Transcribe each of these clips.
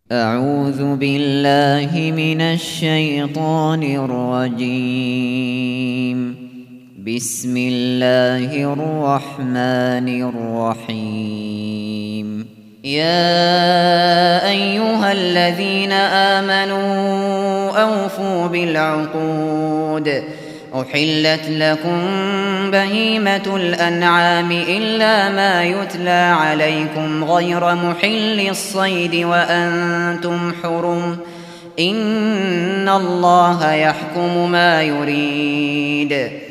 أعوذ بالله من الشيطان الرجيم. بسم الله الرحمن الرحيم. يا أيها الذين آمنوا أوفوا بالعقود. أحلت لكم بهيمة الأنعام إلا ما يتلى عليكم غير محل الصيد وأنتم حرم. إن الله يحكم ما يريد.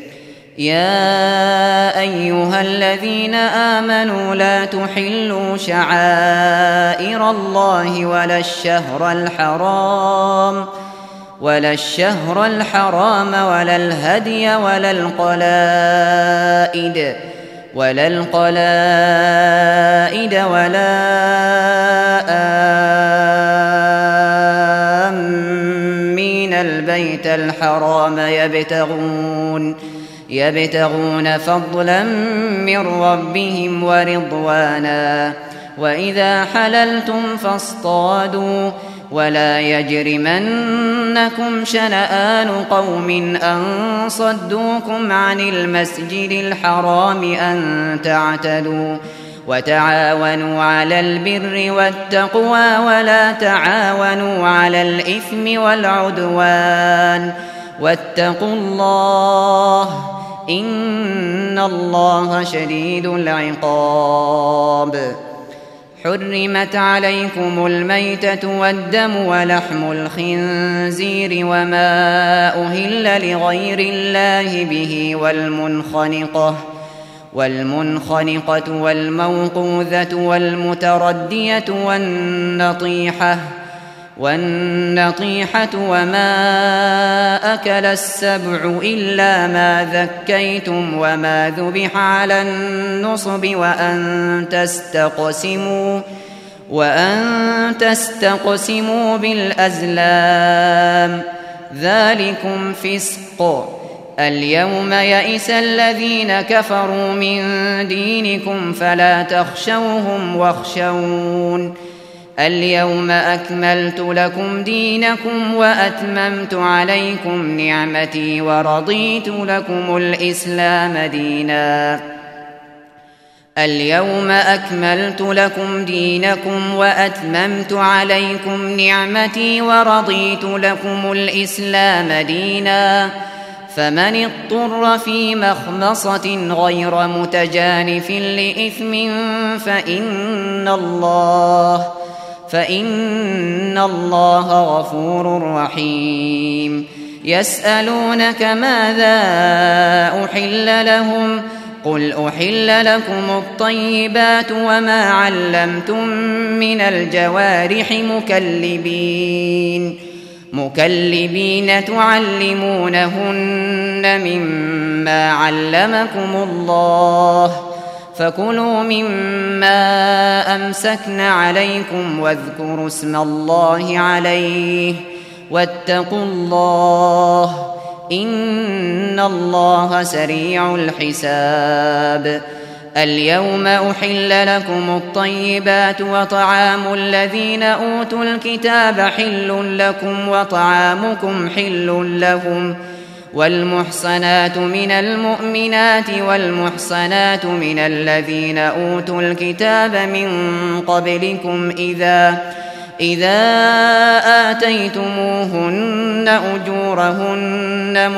يا أيها الذين آمنوا لا تحلوا شعائر الله ولا الشهر الحرام ولا الهدي ولا القلائد ولا آمين البيت الحرام يبتغون فضلا من ربهم ورضوانا. وإذا حللتم فاصطادوا ولا يجرمنكم شنآن قوم أن صدوكم عن المسجد الحرام أن تعتدوا. وتعاونوا على البر والتقوى ولا تعاونوا على الإثم والعدوان. واتقوا الله إن الله شديد العقاب. حرمت عليكم الميتة والدم ولحم الخنزير وما أهل لغير الله به والمنخنقة والموقوذة والمتردية والنطيحة وما أكل السبع إلا ما ذكيتم وما ذبح على النصب وأن تستقسموا بالأزلام ذلكم فسق. اليوم يئس الذين كفروا من دينكم فلا تخشوهم واخشون. اليوم أكملت لكم دينكم وأتممت عليكم نعمتي ورضيت لكم الإسلام دينا. اليوم أكملت لكم دينكم وأتممت عليكم نعمتي ورضيت لكم الإسلام دينا. فمن اضطر في مخمصة غير متجانف لإثم فإن الله غفور رحيم. يسألونك ماذا أحل لهم قل أحل لكم الطيبات وما علمتم من الجوارح مكلبين تعلمونهن مما علمكم الله. فكلوا مما أمسكن عليكم واذكروا اسم الله عليه واتقوا الله إن الله سريع الحساب. اليوم أحل لكم الطيبات وطعام الذين أوتوا الكتاب حل لكم وطعامكم حل لهم. والمحصنات من المؤمنات والمحصنات من الذين أوتوا الكتاب من قبلكم إذا آتيتموهن أجورهن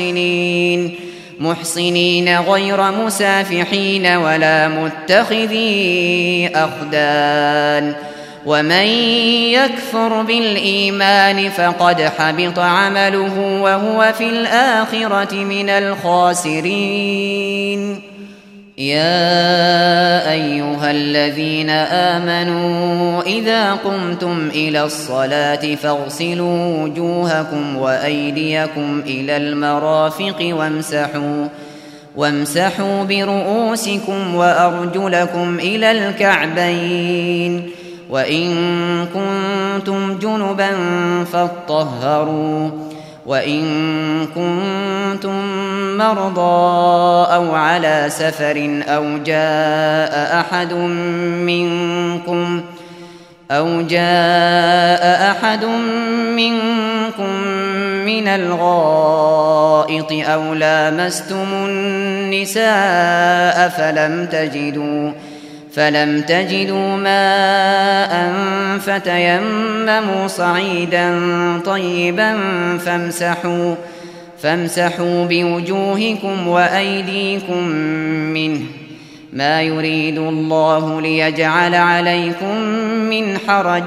محصنين غير مسافحين ولا متخذي أخدان. ومن يكفر بالإيمان فقد حبط عمله وهو في الآخرة من الخاسرين. يا أيها الذين آمنوا إذا قمتم إلى الصلاة فاغسلوا وجوهكم وأيديكم إلى المرافق وامسحوا برؤوسكم وأرجلكم إلى الكعبين. وإن كنتم جنبا فاطهروا. وإن كنتم مرضى أو على سفر أو جاء أحد منكم أو جاء أحد منكم من الغائط أو لامستم النساء فلم تجدوا ماء فتيمموا صعيدا طيبا فامسحوا بوجوهكم وأيديكم منه، ما يريد الله ليجعل عليكم من حرج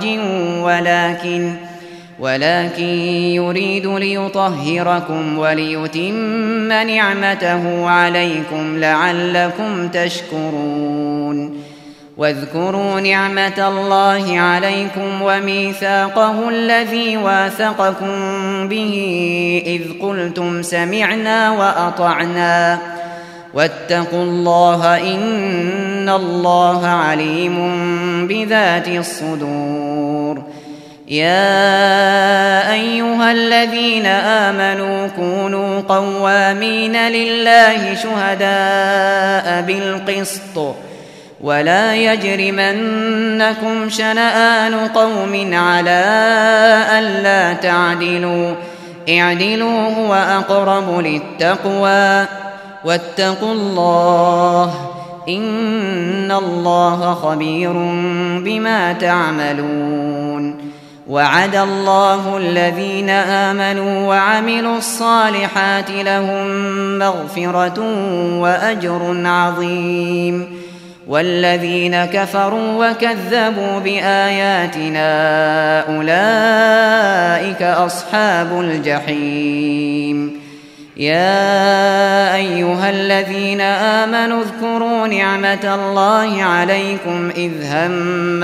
ولكن يريد ليطهركم وليتم نعمته عليكم لعلكم تشكرون. واذكروا نعمة الله عليكم وميثاقه الذي واثقكم به إذ قلتم سمعنا وأطعنا واتقوا الله إن الله عليم بذات الصدور. يا أيها الذين آمنوا كونوا قوامين لله شهداء بالقسط ولا يجرمنكم شنآن قوم على ألا تعدلوا، اعدلوا هو أقرب للتقوى واتقوا الله إن الله خبير بما تعملون. وعد الله الذين آمنوا وعملوا الصالحات لهم مغفرة وأجر عظيم، والذين كفروا وكذبوا بآياتنا أولئك أصحاب الجحيم. يا أيها الذين آمنوا اذكروا نعمة الله عليكم إذ هم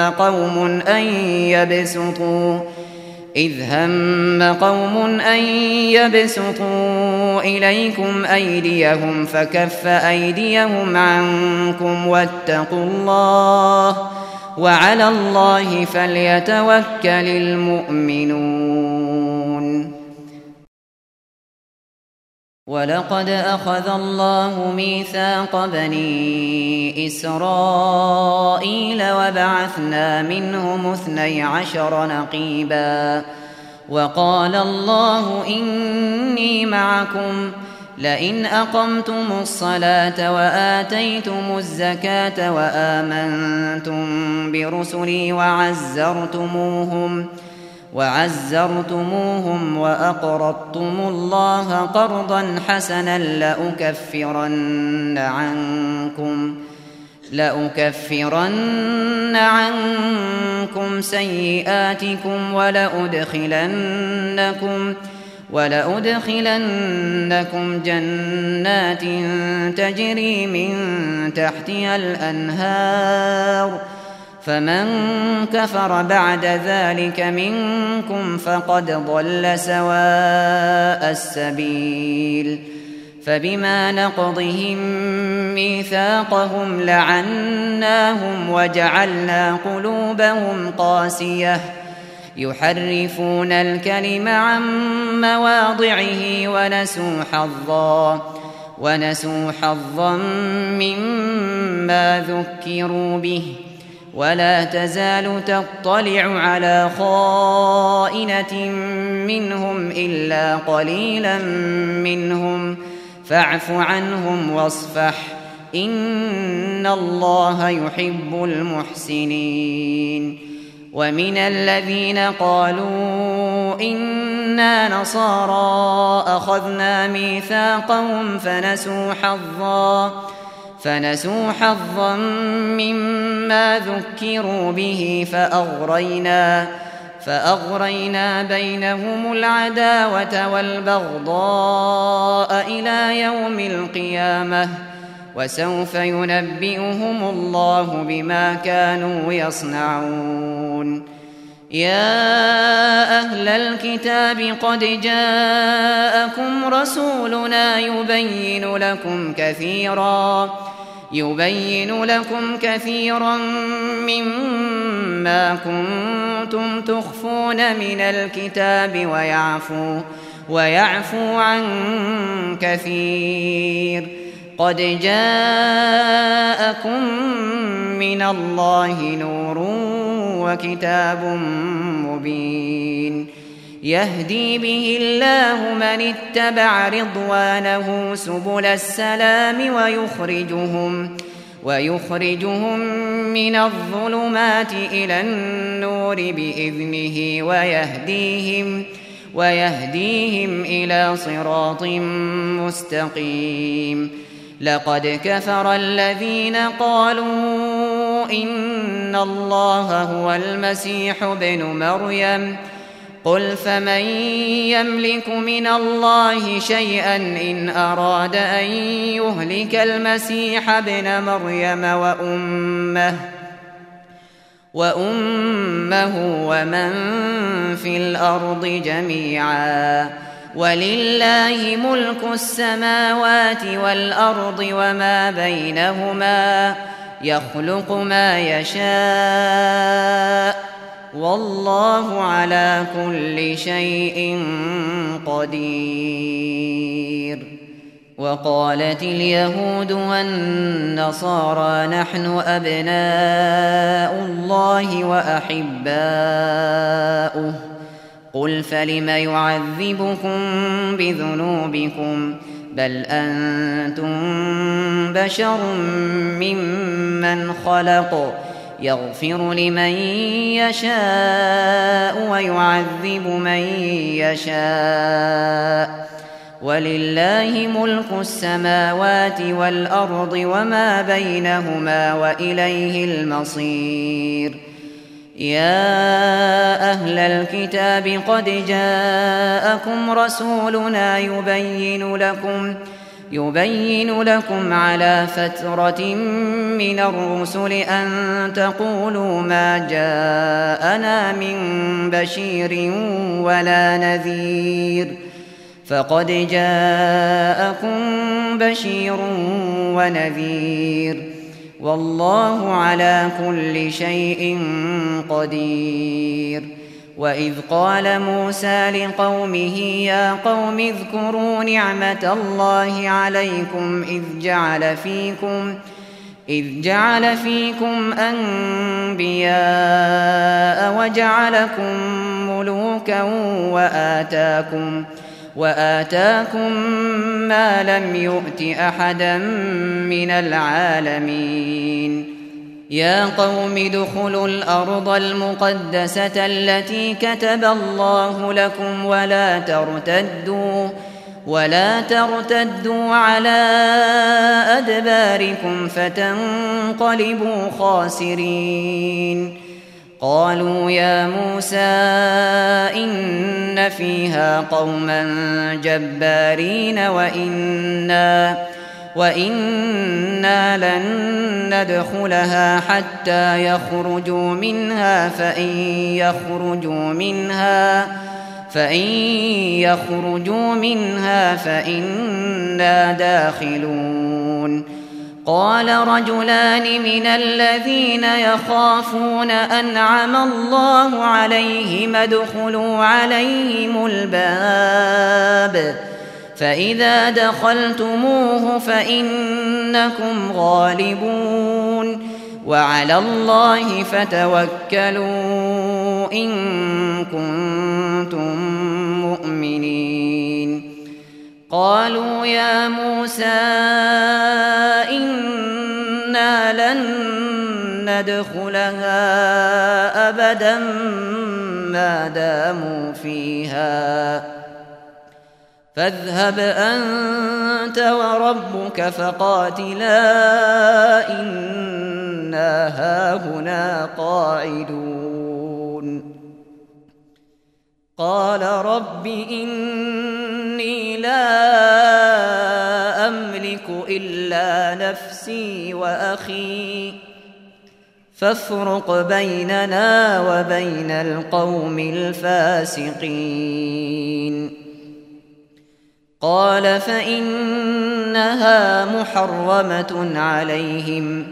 قوم أن يبسطوا إليكم أيديهم فكف أيديهم عنكم واتقوا الله وعلى الله فليتوكل المؤمنون. ولقد أخذ الله ميثاق بني إسرائيل وبعثنا منهم 12 نقيبا وقال الله إني معكم لئن أقمتم الصلاة وآتيتم الزكاة وآمنتم برسلي وعزرتموهم وأقرضتم الله قرضا حسنا لأكفرن عنكم سيئاتكم ولأدخلنكم جنات تجري من تحتها الأنهار، فمن كفر بعد ذلك منكم فقد ضل سواء السبيل. فبما نقضهم ميثاقهم لعناهم وجعلنا قلوبهم قاسية يحرفون الكلم عن مواضعه ونسوا حظا مما ذكروا به، ولا تزال تطلع على خائنة منهم إلا قليلا منهم فاعف عنهم واصفح إن الله يحب المحسنين. ومن الذين قالوا إنا نصارى أخذنا ميثاقهم فنسوا حظا مما ذكروا به فأغرينا بينهم العداوة والبغضاء إلى يوم القيامة وسوف ينبئهم الله بما كانوا يصنعون. يا أهل الكتاب قد جاءكم رسولنا يبين لكم كثيرا مما كنتم تخفون من الكتاب ويعفو عن كثير. قد جاءكم من الله نور وكتاب مبين يهدي به الله من اتبع رضوانه سبل السلام ويخرجهم من الظلمات إلى النور بإذنه ويهديهم إلى صراط مستقيم لقد كفر الذين قالوا إن الله هو المسيح ابن مريم قل فمن يملك من الله شيئا إن أراد أن يهلك المسيح ابن مريم وأمه ومن في الأرض جميعا ولله ملك السماوات والأرض وما بينهما يخلق ما يشاء والله على كل شيء قدير وقالت اليهود والنصارى نحن أبناء الله وأحباؤه قل فلم يعذبكم بذنوبكم بل أنتم بشر ممن خلق يغفر لمن يشاء ويعذب من يشاء ولله ملك السماوات والأرض وما بينهما وإليه المصير يا أهل الكتاب قد جاءكم رسولنا يبين لكم على فترة من الرسل أن تقولوا ما جاءنا من بشير ولا نذير فقد جاءكم بشير ونذير والله على كل شيء قدير وإذ قال موسى لقومه يا قوم اذكروا نعمة الله عليكم إذ جعل فيكم أنبياء وجعلكم ملوكا وآتاكم ما لم يؤت أحدا من العالمين يا قوم ادخلوا الأرض المقدسة التي كتب الله لكم ولا ترتدوا على أدباركم فتنقلبوا خاسرين قالوا يا موسى إن فيها قوما جبارين وإنا لن ندخلها حتى يخرجوا منها فإن يخرجوا منها فإنا داخلون قال رجلان من الذين يخافون أنعم الله عليهم ادخلوا عليهم الباب فإذا دخلتموه فإنكم غالبون وعلى الله فتوكلوا إن كنتم مؤمنين قالوا يا موسى إنا لن ندخلها أبدا ما داموا فيها فاذهب أنت وربك فقاتلا إنا هاهنا قاعدون قال رب إني لا أملك إلا نفسي وأخي فافرق بيننا وبين القوم الفاسقين قال فإنها محرمة عليهم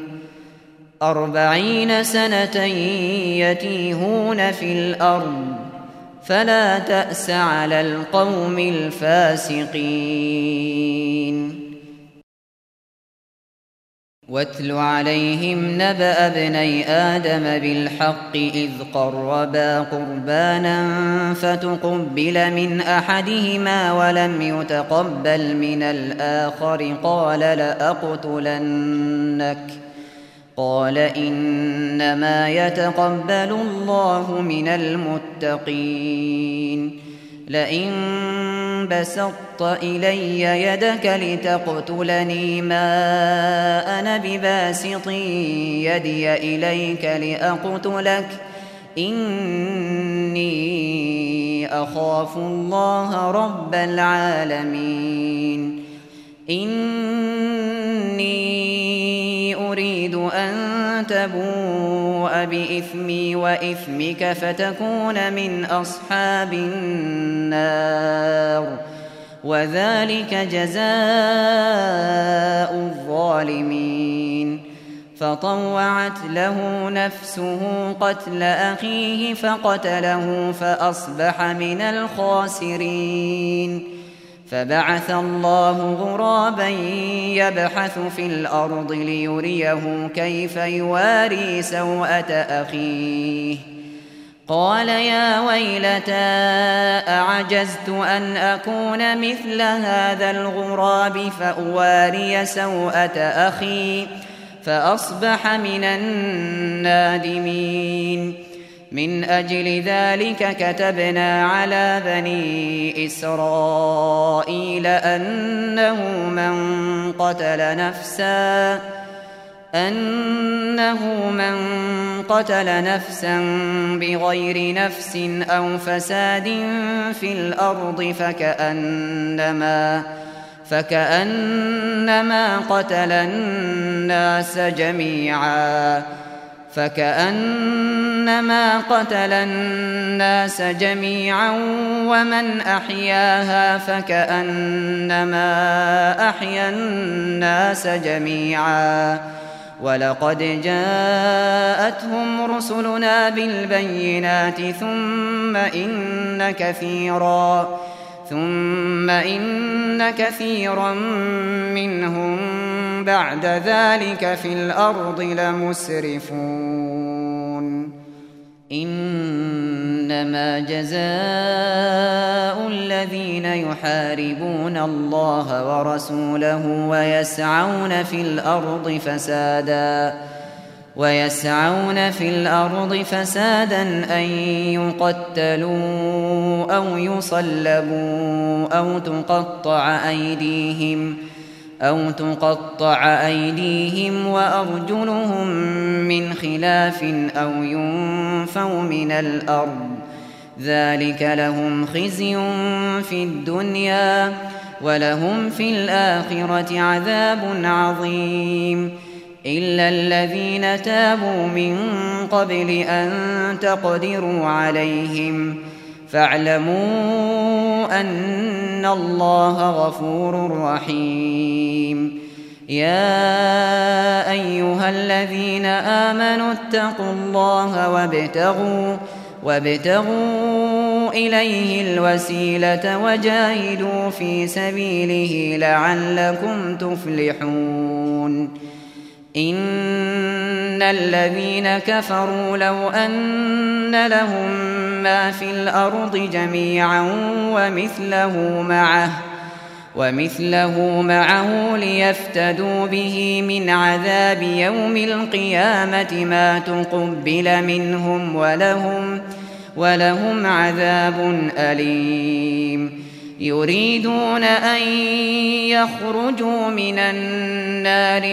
40 سنة يتيهون في الأرض فلا تأس على القوم الفاسقين واتل عليهم نبأ ابني آدم بالحق إذ قربا قربانا فتقبل من أحدهما ولم يتقبل من الآخر قال لأقتلنك قال إنما يتقبل الله من المتقين لئن بسطت إلي يدك لتقتلني ما أنا بباسط يدي إليك لأقتلك إني أخاف الله رب العالمين إني أريد أن تبوء بإثمي وإثمك فتكون من أصحاب النار وذلك جزاء الظالمين فطوعت له نفسه قتل أخيه فقتله فأصبح من الخاسرين فبعث الله غرابا يبحث في الأرض ليريه كيف يواري سوءة أخيه قال يا ويلتى أعجزت أن أكون مثل هذا الغراب فأواري سوءة أخي فأصبح من النادمين من أجل ذلك كتبنا على بني إسرائيل أنه من قتل نفسا بغير نفس أو فساد في الأرض فكأنما قتل الناس جميعا ومن أحياها فكأنما أحيا الناس جميعا ولقد جاءتهم رسلنا بالبينات ثم إن كثيرا منهم بعد ذلك في الأرض لمسرفون إنما جزاء الذين يحاربون الله ورسوله ويسعون في الأرض فسادا أن يقتلوا أو يصلبوا أو تقطع أيديهم وأرجلهم من خلاف أو ينفوا من الأرض ذلك لهم خزي في الدنيا ولهم في الآخرة عذاب عظيم إلا الذين تابوا من قبل أن تقدروا عليهم فاعلموا أن الله غفور رحيم يا أيها الذين آمنوا اتقوا الله وابتغوا إليه الوسيلة وجاهدوا في سبيله لعلكم تفلحون إن الذين كفروا لو أن لهم ما في الأرض جميعا ومثله معه ليفتدوا به من عذاب يوم القيامة ما تقبل منهم ولهم عذاب أليم يريدون أن يخرجوا من النار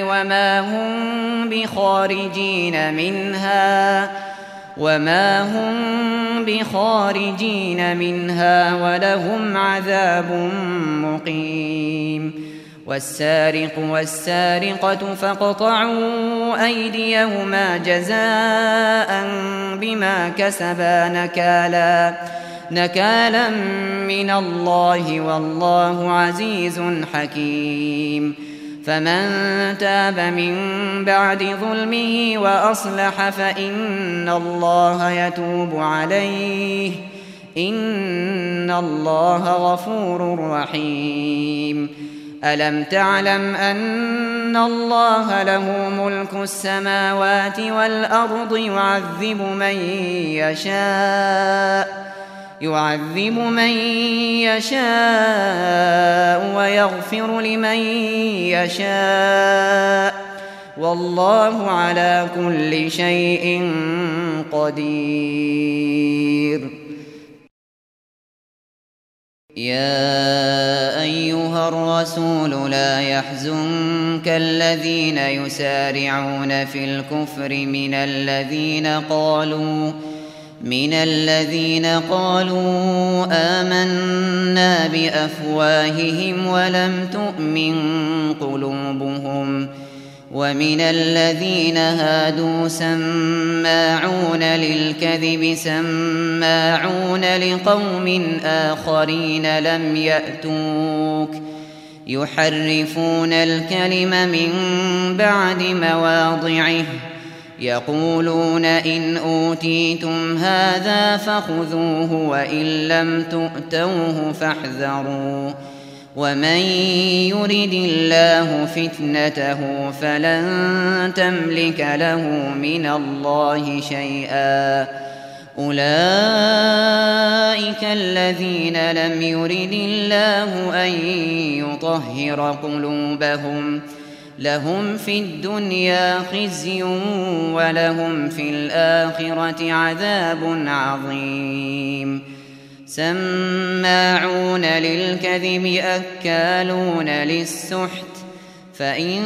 وما هم بخارجين منها ولهم عذاب مقيم والسارق والسارقة فاقطعوا أيديهما جزاء بما كسبا نكالا من الله والله عزيز حكيم فمن تاب من بعد ظلمه وأصلح فإن الله يتوب عليه إن الله غفور رحيم ألم تعلم أن الله له ملك السماوات والأرض يعذب من يشاء ويغفر لمن يشاء والله على كل شيء قدير. يا أيها الرسول لا يحزنك الذين يسارعون في الكفر من الذين قالوا آمنا بأفواههم ولم تؤمن قلوبهم ومن الذين هادوا سماعون للكذب سماعون لقوم آخرين لم يأتوك يحرفون الكلم من بعد مواضعه يقولون إن أوتيتم هذا فخذوه وإن لم تؤتوه فاحذروا ومن يرد الله فتنته فلن تملك له من الله شيئا. أولئك الذين لم يرد الله أن يطهر قلوبهم لهم في الدنيا خزي ولهم في الآخرة عذاب عظيم. سماعون للكذب أكالون للسحت فإن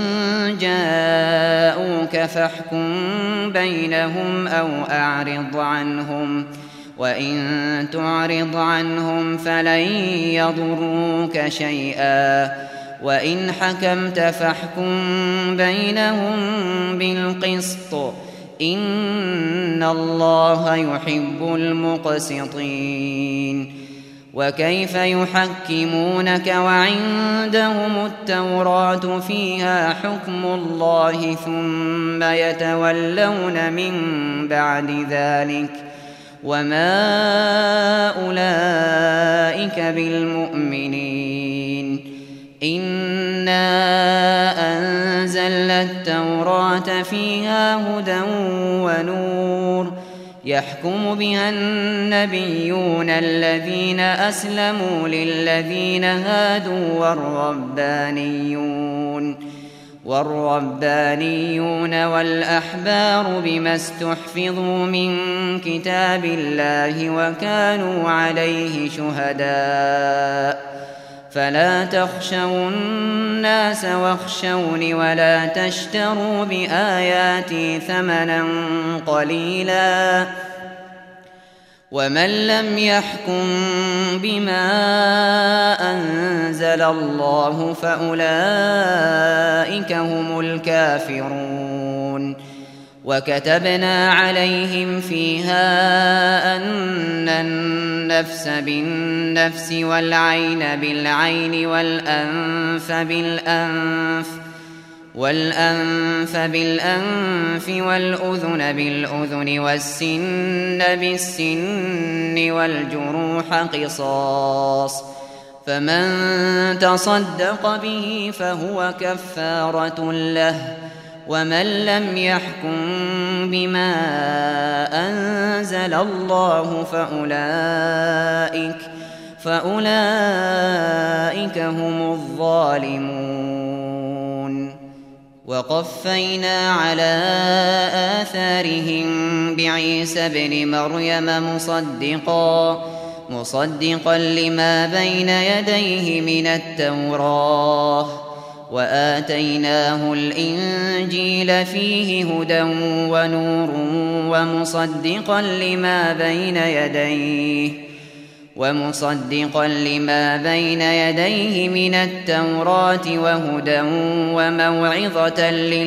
جاءوك فاحكم بينهم أو أعرض عنهم وإن تعرض عنهم فلن يضروك شيئا وإن حكمت فاحكم بينهم بالقسط إن الله يحب المقسطين. وكيف يحكمونك وعندهم التوراة فيها حكم الله ثم يتولون من بعد ذلك وما أولئك بالمؤمنين. إنا أنزلنا التوراة فيها هدى ونور يحكم بها النبيون الذين أسلموا للذين هادوا والربانيون والأحبار بما استحفظوا من كتاب الله وكانوا عليه شهداء فلا تخشوا الناس واخشوني ولا تشتروا بآياتي ثمنا قليلا ومن لم يحكم بما أنزل الله فأولئك هم الكافرون. وكتبنا عليهم فيها أن النفس بالنفس والعين بالعين والأنف بالأنف والأذن بالأذن والسن بالسن والجروح قصاص فمن تصدق به فهو كفارة له ومن لم يحكم بما أنزل الله فأولئك هم الظالمون. وقفينا على آثارهم بعيسى ابن مريم مصدقا لما بين يديه من التوراة وآتيناه الإنجيل فيه هدى ونور ومصدقا لما بين يديه من التوراة وهدى وموعظة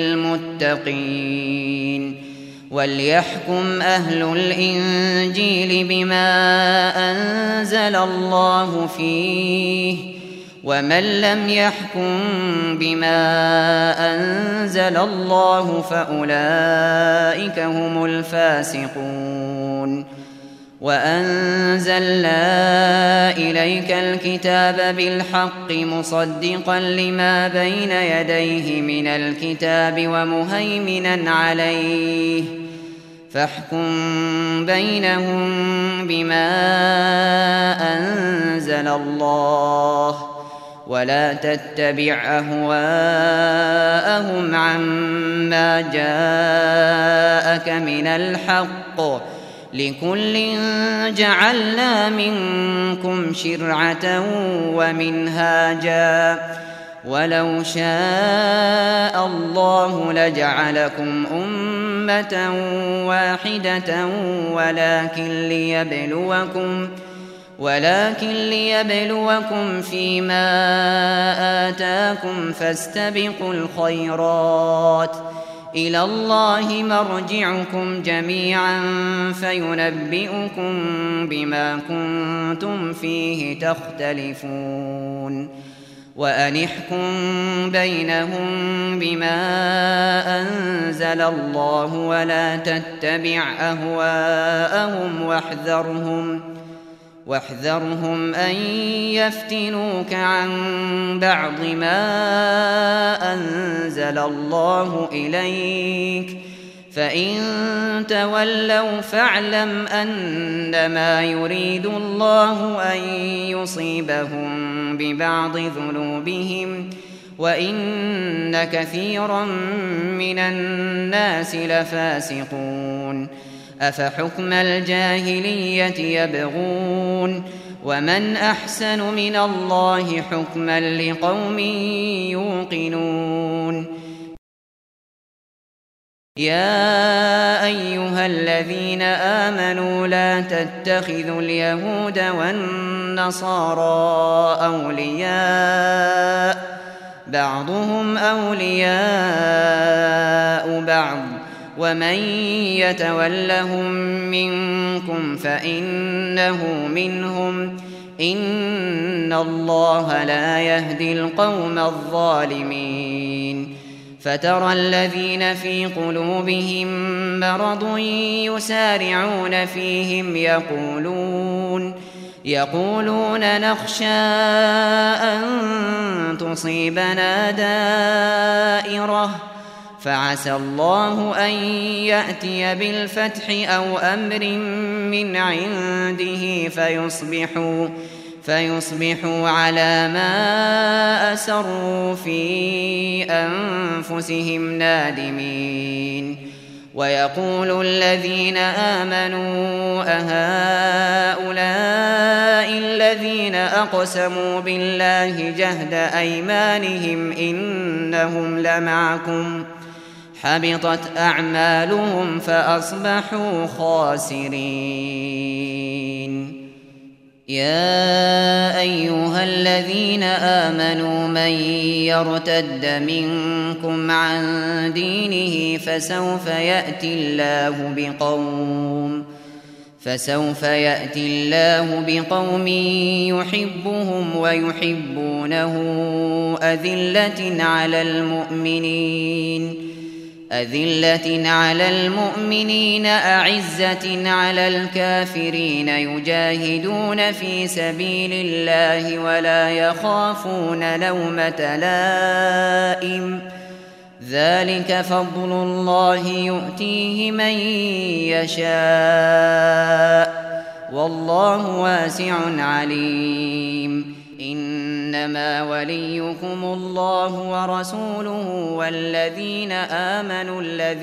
للمتقين. وليحكم أهل الإنجيل بما أنزل الله فيه ومن لم يحكم بما أنزل الله فأولئك هم الفاسقون. وأنزلنا إليك الكتاب بالحق مصدقا لما بين يديه من الكتاب ومهيمنا عليه فاحكم بينهم بما أنزل الله ولا تتبع أهواءهم عما جاءك من الحق لكل جعلنا منكم شرعة ومنهاجا ولو شاء الله لجعلكم أمة واحدة ولكن ليبلوكم فيما آتاكم فاستبقوا الخيرات إلى الله مرجعكم جميعا فينبئكم بما كنتم فيه تختلفون وأن احكم بينهم بما أنزل الله ولا تتبع أهواءهم واحذرهم أن يفتنوك عن بعض ما أنزل الله إليك فإن تولوا فاعلم أنما يريد الله أن يصيبهم ببعض ذنوبهم وإن كثيرا من الناس لفاسقون أفحكم الجاهلية يبغون ومن أحسن من الله حكما لقوم يوقنون يا أيها الذين آمنوا لا تتخذوا اليهود والنصارى أولياء بعضهم أولياء بعض ومن يتولهم منكم فإنه منهم إن الله لا يهدي القوم الظالمين فترى الذين في قلوبهم مرض يسارعون فيهم يقولون نخشى أن تصيبنا دائرة فعسى الله أن يأتي بالفتح أو أمر من عنده فيصبحوا على ما أسروا في أنفسهم نادمين ويقول الذين آمنوا أهؤلاء الذين أقسموا بالله جهد أيمانهم إنهم لمعكم حبطت أعمالهم فأصبحوا خاسرين يا أيها الذين آمنوا من يرتد منكم عن دينه فسوف يأتي الله بقوم يحبهم ويحبونه أذلة على المؤمنين أعزة على الكافرين يجاهدون في سبيل الله ولا يخافون لومة لائم ذلك فضل الله يؤتيه من يشاء والله واسع عليم إنما وليكم الله ورسوله والذين آمنوا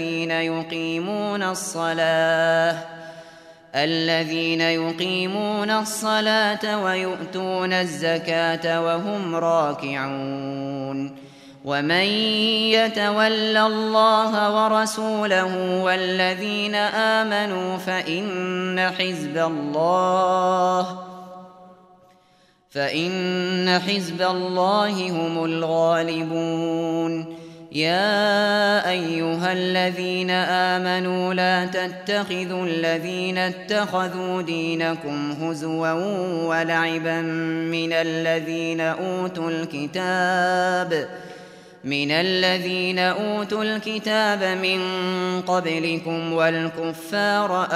الذين يقيمون الصلاة ويؤتون الزكاة وهم راكعون ومن يتول الله ورسوله والذين آمنوا فإن حزب الله هم الغالبون يا أيها الذين آمنوا لا تتخذوا الذين اتخذوا دينكم هزوا ولعبا من الذين أوتوا الكتاب من الذين أوتوا الكتاب من قبلكم والكفار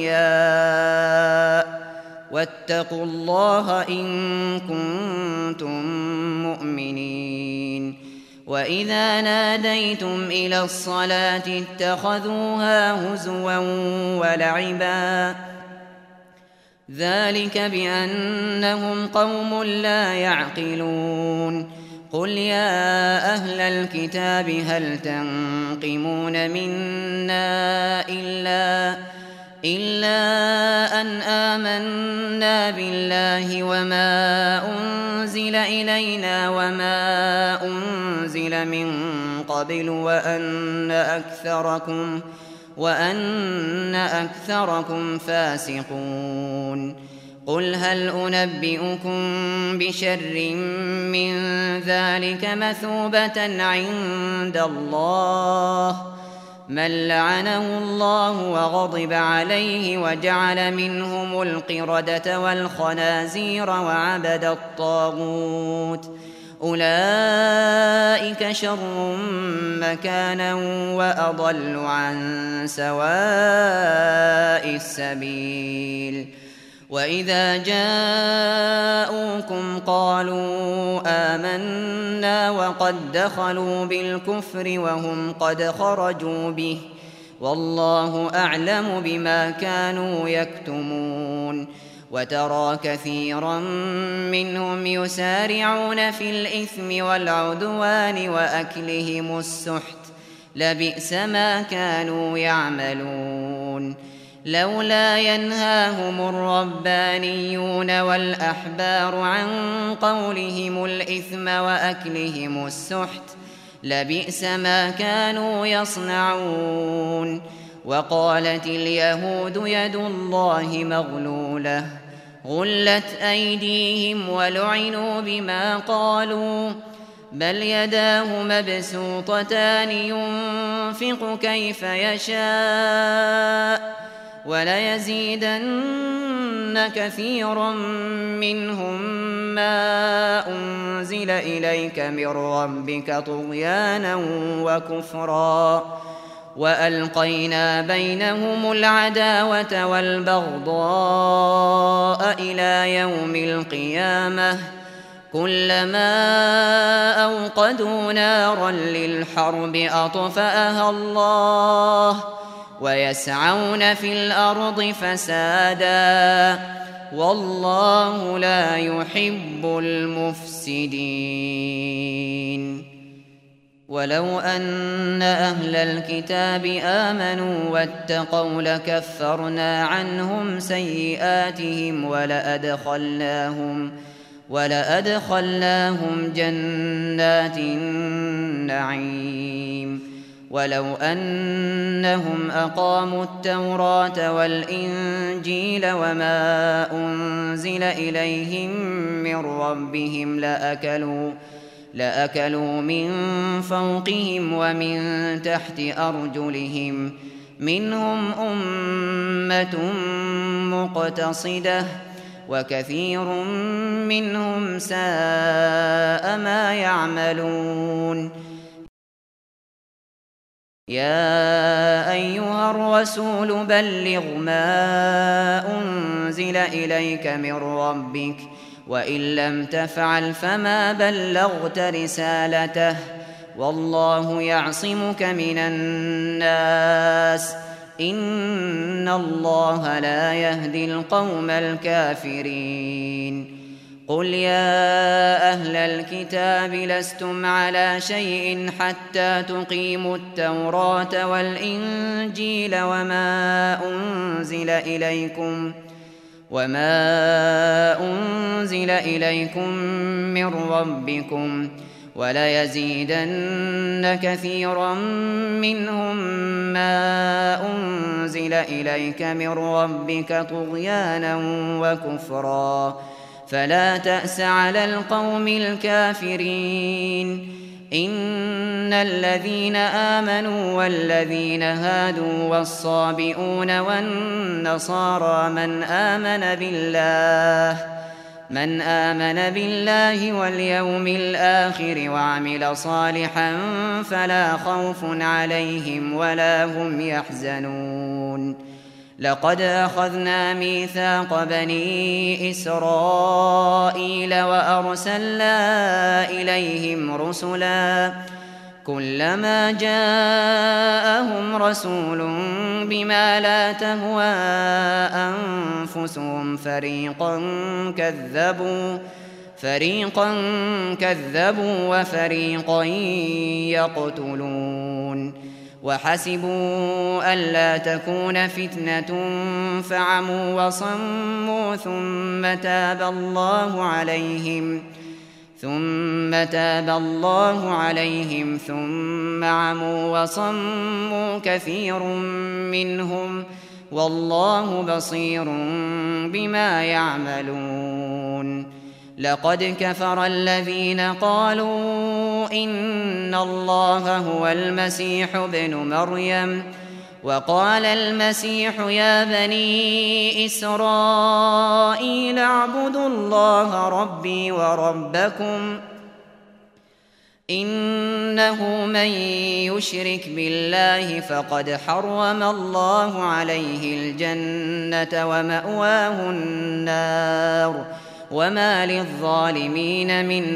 أولياء واتقوا الله إن كنتم مؤمنين. وإذا ناديتم إلى الصلاة اتخذوها هزوا ولعبا ذلك بأنهم قوم لا يعقلون. قل يا أهل الكتاب هل تنقمون منا إلا أن آمنا بالله وما أنزل إلينا وما أنزل من قبل وأن أكثركم فاسقون. قل هل أنبئكم بشر من ذلك مثوبة عند الله من لعنه الله وغضب عليه وجعل منهم القردة والخنازير وعبد الطاغوت أولئك شر مكانا وأضل عن سواء السبيل. وإذا جاءوكم قالوا آمنا وقد دخلوا بالكفر وهم قد خرجوا به والله أعلم بما كانوا يكتمون. وترى كثيرا منهم يسارعون في الإثم والعدوان وأكلهم السحت لبئس ما كانوا يعملون. لولا ينهاهم الربانيون والأحبار عن قولهم الإثم وأكلهم السحت لبئس ما كانوا يصنعون. وقالت اليهود يد الله مغلولة غلت أيديهم ولعنوا بما قالوا بل يداه مبسوطتان ينفق كيف يشاء وليزيدن كثيرا منهم ما أنزل إليك من ربك طغيانا وكفرا وألقينا بينهم العداوة والبغضاء إلى يوم القيامة كلما أوقدوا نارا للحرب أطفأها الله ويسعون في الأرض فسادا والله لا يحب المفسدين. ولو أن أهل الكتاب آمنوا واتقوا لكفرنا عنهم سيئاتهم ولأدخلناهم جنات النعيم. ولو أنهم أقاموا التوراة والإنجيل وما أنزل إليهم من ربهم لأكلوا من فوقهم ومن تحت أرجلهم منهم أمة مقتصدة وكثير منهم ساء ما يعملون. يا أيها الرسول بلغ ما أنزل إليك من ربك وإن لم تفعل فما بلغت رسالته والله يعصمك من الناس إن الله لا يهدي القوم الكافرين. قل يا أهل الكتاب لستم على شيء حتى تقيموا التوراة والإنجيل وما أنزل إليكم من ربكم وليزيدن كثيرا منهم ما أنزل إليك من ربك طغيانا وكفرا فلا تأس على القوم الكافرين. إن الذين آمنوا والذين هادوا والصابئون والنصارى من آمن من آمن بالله واليوم الآخر وعمل صالحا فلا خوف عليهم ولا هم يحزنون لقد أخذنا ميثاق بني إسرائيل وأرسلنا إليهم رسلا كلما جاءهم رسول بما لا تهوى أنفسهم فريقا كذبوا وفريقا يقتلون وحسبوا ألا تكون فتنة فعموا وصموا ثم تاب الله عليهم ثم عموا وصموا كثير منهم والله بصير بما يعملون لقد كفر الذين قالوا إن الله هو المسيح ابن مريم وقال المسيح يا بني إسرائيل اعبدوا الله ربي وربكم إنه من يشرك بالله فقد حرم الله عليه الجنة ومأواه النار وما للظالمين من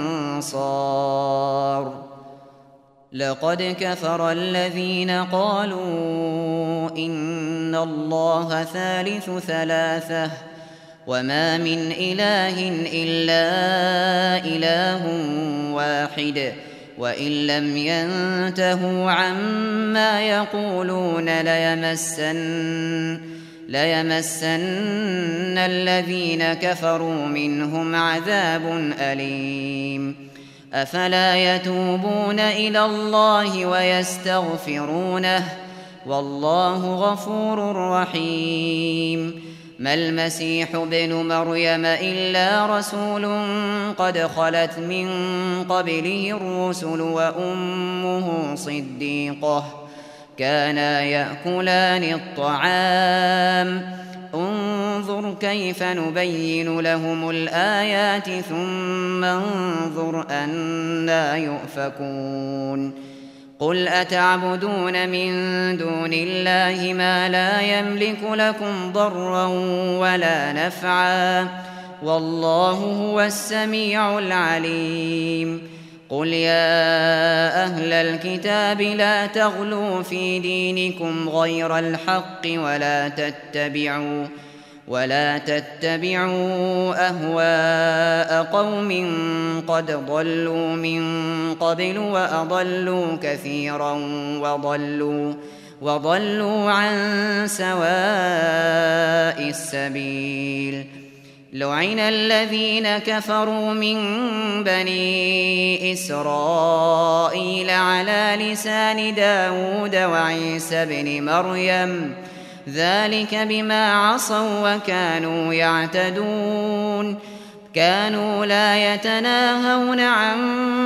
أنصار لقد كفر الذين قالوا إن الله ثالث ثلاثة وما من إله إلا إله واحد وإن لم ينتهوا عما يقولون ليمسن الذين كفروا منهم عذاب أليم أفلا يتوبون إلى الله ويستغفرونه والله غفور رحيم ما المسيح ابن مريم إلا رسول قد خلت من قبله الرسل وأمه صديقة كانا يأكلان الطعام انظر كيف نبين لهم الآيات ثم انظر أنى يؤفكون قل أتعبدون من دون الله ما لا يملك لكم ضرا ولا نفعا والله هو السميع العليم قل يا أهل الكتاب لا تغلوا في دينكم غير الحق ولا تتبعوا أهواء قوم قد ضلوا من قبل وأضلوا كثيرا وضلوا عن سواء السبيل لعن الذين كفروا من بني إسرائيل على لسان داود وعيسى بن مريم ذلك بما عصوا وكانوا يعتدون كانوا لا يتناهون عن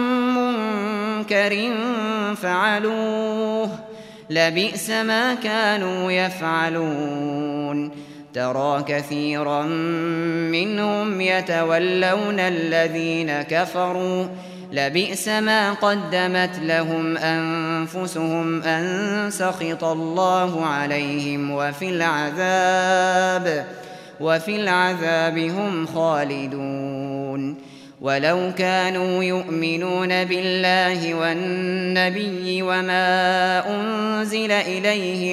منكر فعلوه لبئس ما كانوا يفعلون ترى كثيرا منهم يتولون الذين كفروا لبئس ما قدمت لهم أنفسهم أن سخط الله عليهم وفي العذاب هم خالدون ولو كانوا يؤمنون بالله والنبي وما أنزل إليه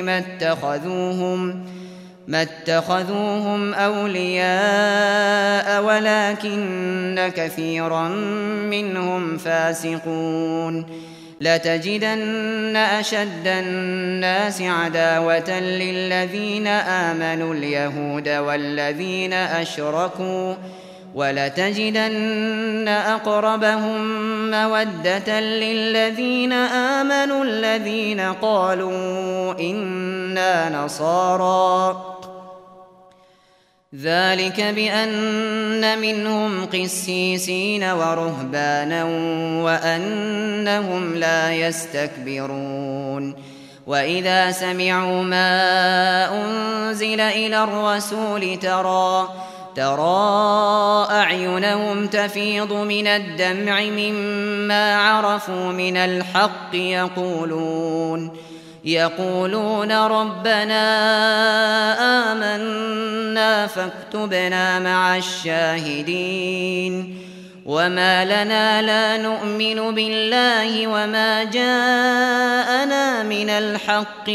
ما اتخذوهم أولياء ولكن كثيرا منهم فاسقون لتجدن أشد الناس عداوة للذين آمنوا اليهود والذين أشركوا ولتجدن أقربهم مودة للذين آمنوا الذين قالوا إنا نصارى ذلك بأن منهم قسيسين ورهبانا وأنهم لا يستكبرون وإذا سمعوا ما أنزل إلى الرسول ترى أعينهم تفيض من الدمع مما عرفوا من الحق يقولون ربنا آمنا فاكتبنا مع الشاهدين وما لنا لا نؤمن بالله وما جاءنا من الحق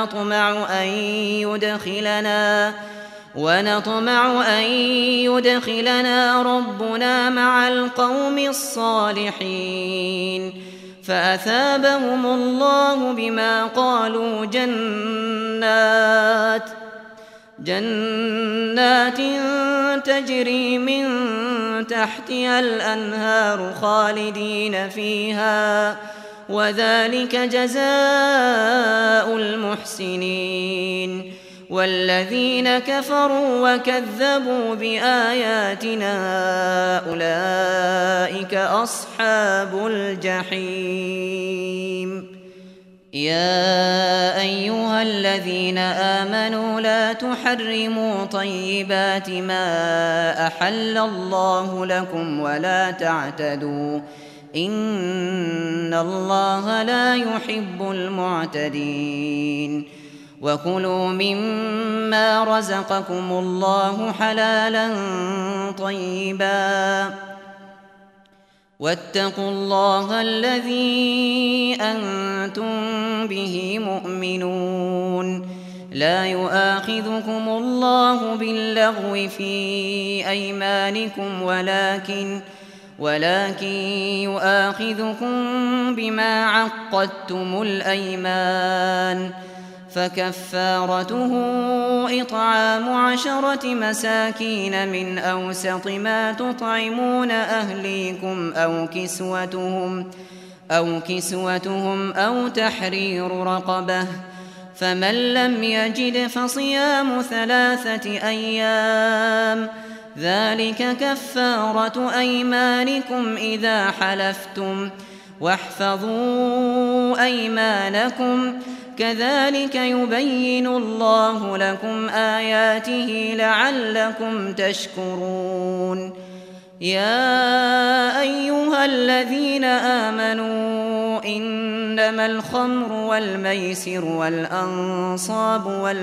ونطمع أن يدخلنا ربنا مع القوم الصالحين فأثابهم الله بما قالوا جنات تجري من تحتها الأنهار خالدين فيها وذلك جزاء المحسنين والذين كفروا وكذبوا بآياتنا أولئك أصحاب الجحيم يا أيها الذين آمنوا لا تحرموا طيبات ما أحل الله لكم ولا تعتدوا إن الله لا يحب المعتدين وكلوا مما رزقكم الله حلالا طيبا واتقوا الله الذي أنتم به مؤمنون لا يؤاخذكم الله باللغو في أيمانكم ولكن يؤاخذكم بما عقدتم الأيمان فكفارته إطعام 10 مساكين من أوسط ما تطعمون أهليكم أو كسوتهم أو تحرير رقبة فمن لم يجد فصيام 3 أيام ذلك كفارة أيمانكم إذا حلفتم واحفظوا أيمانكم كذلك يبين الله لكم آياته لعلكم تشكرون يا أيها الذين آمنوا إنما الخمر والميسر والأنصاب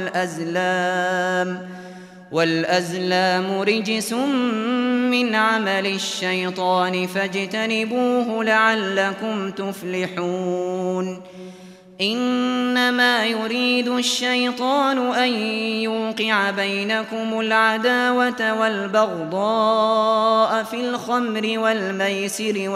والأزلام رجس من عمل الشيطان فاجتنبوه لعلكم تفلحون إنما يريد الشيطان أن يوقع بينكم العداوة والبغضاء في الخمر والميسر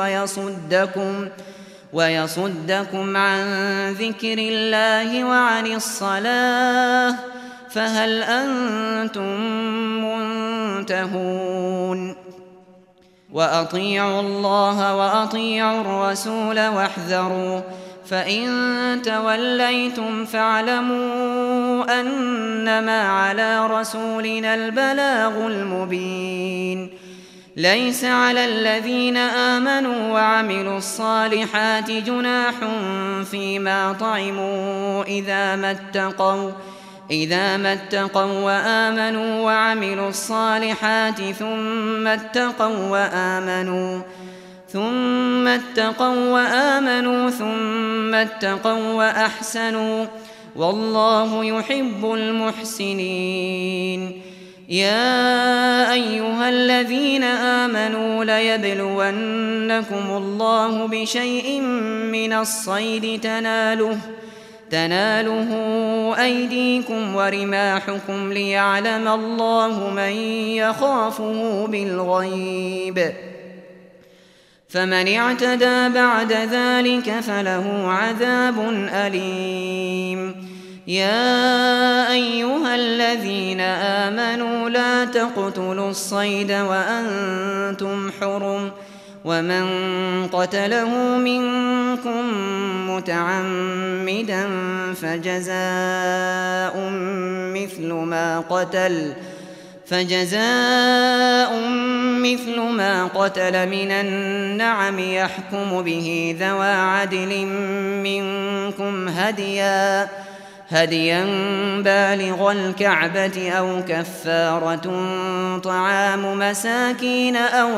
ويصدكم عن ذكر الله وعن الصلاة فهل أنتم منتهون وأطيعوا الله وأطيعوا الرسول واحذروا فإن توليتم فاعلموا أنما على رسولنا البلاغ المبين ليس على الذين آمنوا وعملوا الصالحات جناح فيما طعموا إذا ما اتقوا وآمنوا وعملوا الصالحات ثم اتقوا وأحسنوا والله يحب المحسنين يا أيها الذين آمنوا ليبلونكم الله بشيء من الصيد تناله أيديكم ورماحكم ليعلم الله من يخافه بالغيب فمن اعتدى بعد ذلك فله عذاب أليم يا أيها الذين آمنوا لا تقتلوا الصيد وأنتم حرم ومن قتله منكم متعمدا فجزاء مثل ما قتل من النعم يحكم به ذوى عدل منكم هديا بالغ الكعبة أو كفارة طعام مساكين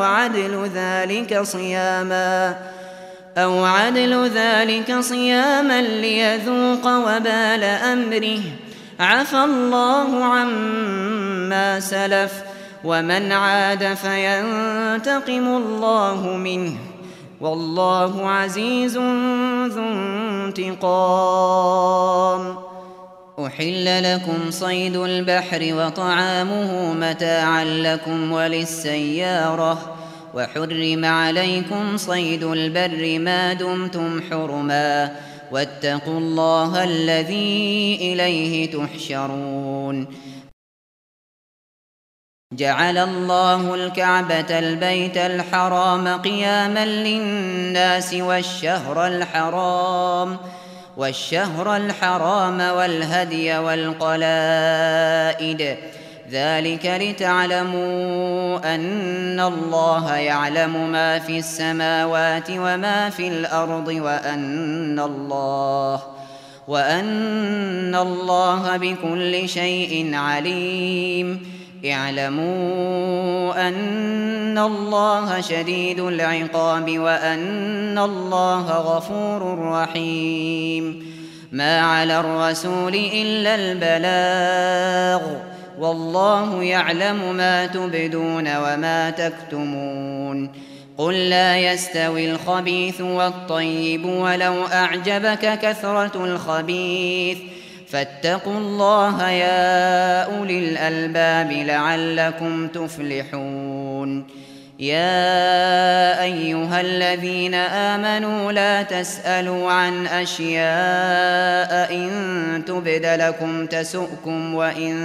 أو عدل ذلك صياما ليذوق وبال أمره. عفى الله عما سلف ومن عاد فينتقم الله منه والله عزيز ذو انتقام. أحل لكم صيد البحر وطعامه متاعا لكم وللسيارة وحرم عليكم صيد البر ما دمتم حرما واتقوا الله الذي إليه تحشرون. جعل الله الكعبة البيت الحرام قياما للناس والشهر الحرام والهدي والقلائد ذلك لتعلموا أن الله يعلم ما في السماوات وما في الأرض وأن الله بكل شيء عليم. اعلموا أن الله شديد العقاب وأن الله غفور رحيم. ما على الرسول إلا البلاغ والله يعلم ما تبدون وما تكتمون. قل لا يستوي الخبيث والطيب ولو أعجبك كثرة الخبيث فاتقوا الله يا أولي الألباب لعلكم تفلحون. يا أيها الذين آمنوا لا تسألوا عن أشياء إن تبد لكم تسؤكم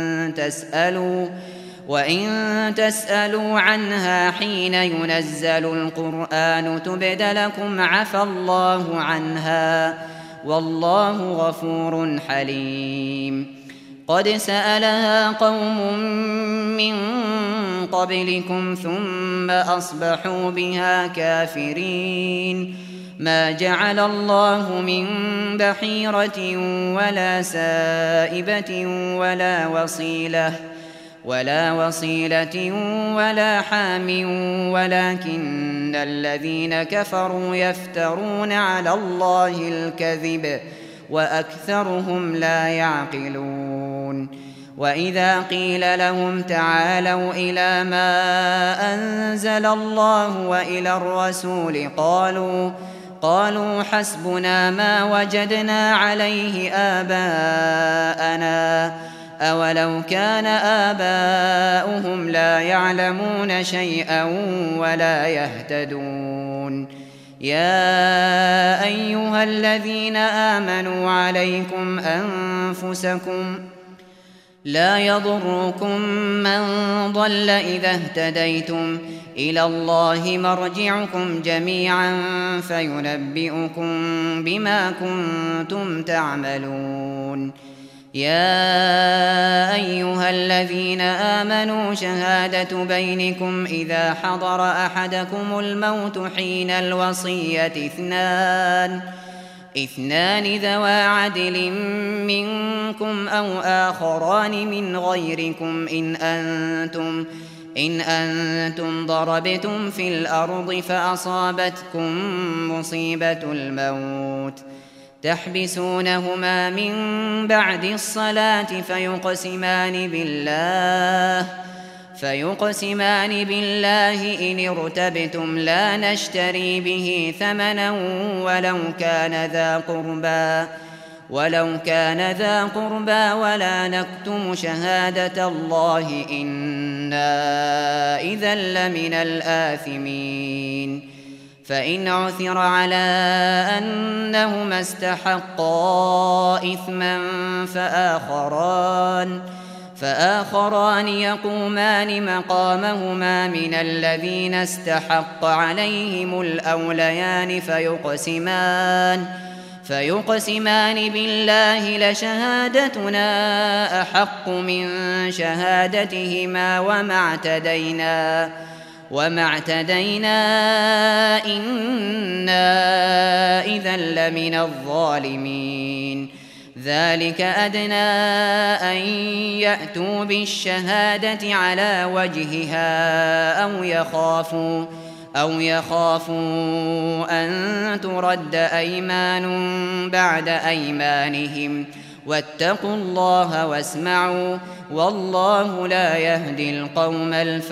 وإن تسألوا عنها حين ينزل القرآن تبد لكم عفى الله عنها والله غفور حليم. قد سألها قوم من قبلكم ثم أصبحوا بها كافرين. ما جعل الله من بحيرة ولا سائبة ولا وصيلة ولا حام ولكن الذين كفروا يفترون على الله الكذب وأكثرهم لا يعقلون. وإذا قيل لهم تعالوا إلى ما أنزل الله وإلى الرسول قالوا حسبنا ما وجدنا عليه آباءنا أولو كان آباؤهم لا يعلمون شيئا ولا يهتدون. يا أيها الذين آمنوا عليكم أنفسكم لا يضركم من ضل إذا اهتديتم إلى الله مرجعكم جميعا فينبئكم بما كنتم تعملون. يا أيها الذين آمنوا شهادة بينكم إذا حضر أحدكم الموت حين الوصية اثنان ذوى عدل منكم أو آخران من غيركم إن أنتم ضربتم في الأرض فأصابتكم مصيبة الموت تحبسونهما من بعد الصلاة فيقسمان بالله إن ارتبتم لا نشتري به ثمنا ولو كان ذا قربى ولا نكتم شهادة الله إنا إذا لمن الآثمين. فإن عثر على أنهما استحقا إثما فآخران يقومان مقامهما من الذين استحق عليهم الأوليان فيقسمان بالله لشهادتنا أحق من شهادتهما وما اعتدينا إنا إذا لمن الظالمين. ذلك أدنى أن يأتوا بالشهادة على وجهها أو يخافوا أن ترد أيمان بعد أيمانهم واتقوا الله واسمعوا والله لا يهدي القوم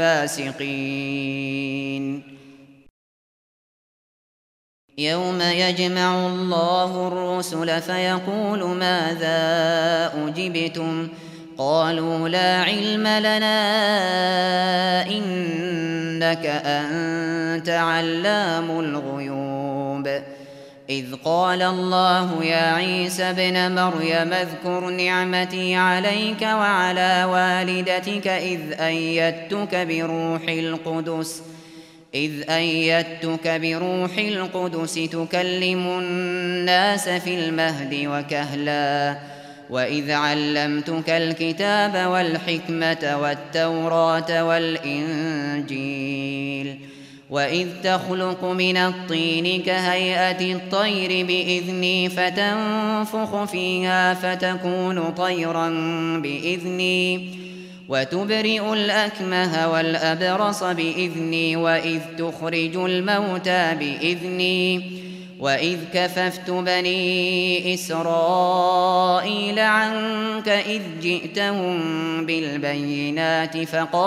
الفاسقين يوم يجمع الله الرسل فيقول ماذا أجبتم قالوا لا علم لنا إنك أنت علام الغيوب إذ قال الله يا عيسى ابن مريم اذكر نعمتي عليك وعلى والدتك إذ أيدتك بروح القدس تكلم الناس في المهد وكهلا وإذ علمتك الكتاب والحكمة والتوراة والإنجيل وإذ تخلق من الطين كهيئة الطير بإذني فتنفخ فيها فتكون طيرا بإذني وتبرئ الأكمه والأبرص بإذني وإذ تخرج الموتى بإذني وإذ كففت بني إسرائيل عنك إذ جئتهم بالبينات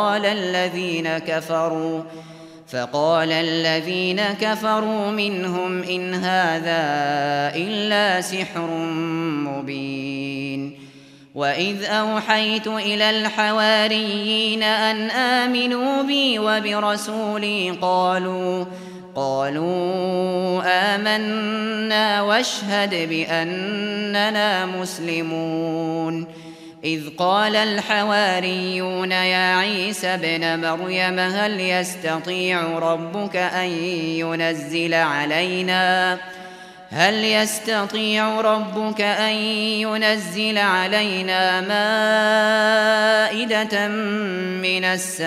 فقال الذين كفروا منهم إن هذا إلا سحر مبين وإذ أوحيت إلى الحواريين أن آمنوا بي وبرسولي قالوا آمنا واشهد بأننا مسلمون إذ قال الحواريون يا عيسى ابن مريم هل يستطيع ربك أن ينزل علينا مائدة من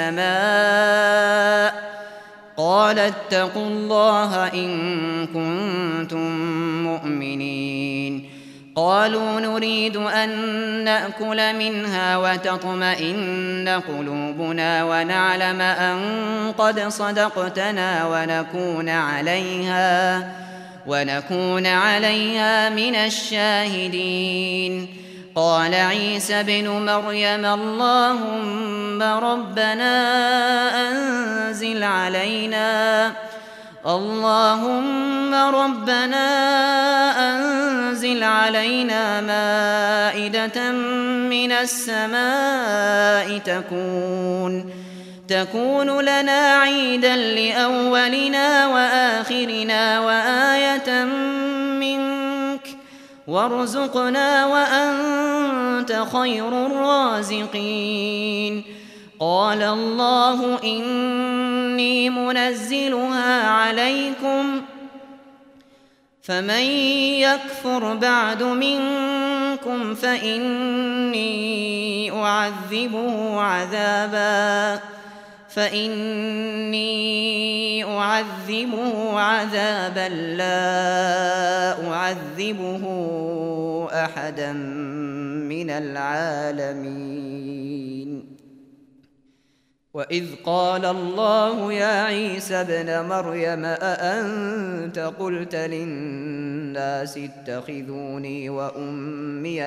السماء قال اتقوا الله إن كنتم مؤمنين قالوا نريد أن نأكل منها وتطمئن قلوبنا ونعلم أن قد صدقتنا ونكون عليها من الشاهدين قال عيسى ابن مريم اللهم ربنا أنزل علينا مائدة من السماء تكون لنا عيدا لأولنا وآخرنا وآية منك وارزقنا وأنت خير الرازقين قال الله إني منزلها عليكم فمن يكفر بعد منكم فإني أعذبه عذابا لا أعذبه أحدا من العالمين وإذ قال الله يا عيسى ابن مريم أأنت قلت للناس اتخذوني وأمي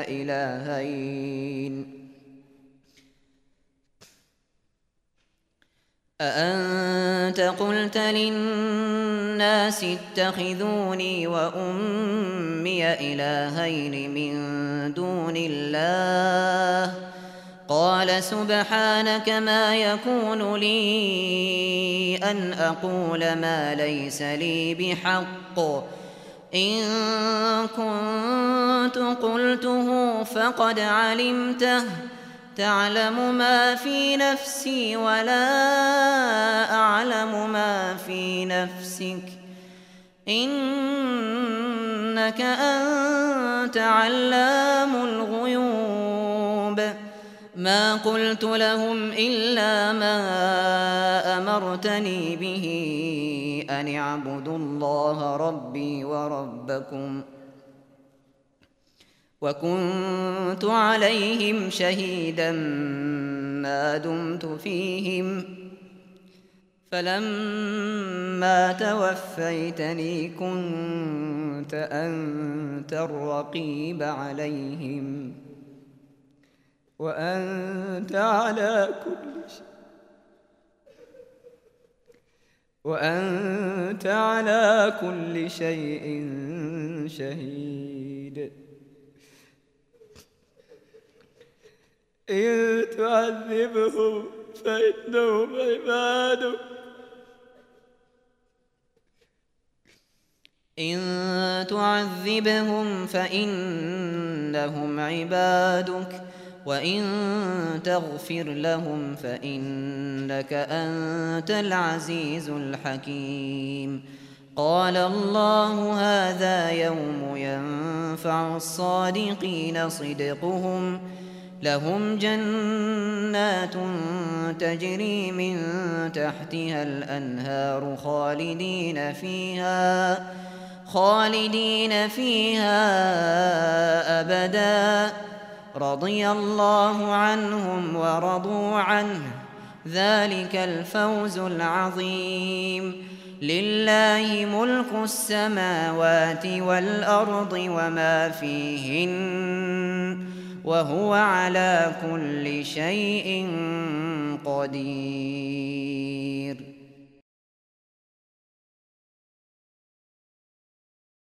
إلهين من دون الله قال سبحانك ما يكون لي أن أقول ما ليس لي بحق إن كنت قلته فقد علمته تعلم ما في نفسي ولا أعلم ما في نفسك إنك أنت علام الغيوب ما قلت لهم إلا ما أمرتني به أن اعبدوا الله ربي وربكم وكنت عليهم شهيدا ما دمت فيهم فلما توفيتني كنت أنت الرقيب عليهم وأنت على كل شيء شهيد. إن تعذبهم فإنهم عبادك وإن تغفر لهم فإنك أنت العزيز الحكيم. قال الله هذا يوم ينفع الصادقين صدقهم لهم جنات تجري من تحتها الأنهار خالدين فيها أبدا رضي الله عنهم ورضوا عنه ذلك الفوز العظيم. لله ملك السماوات والأرض وما فيهن وهو على كل شيء قدير.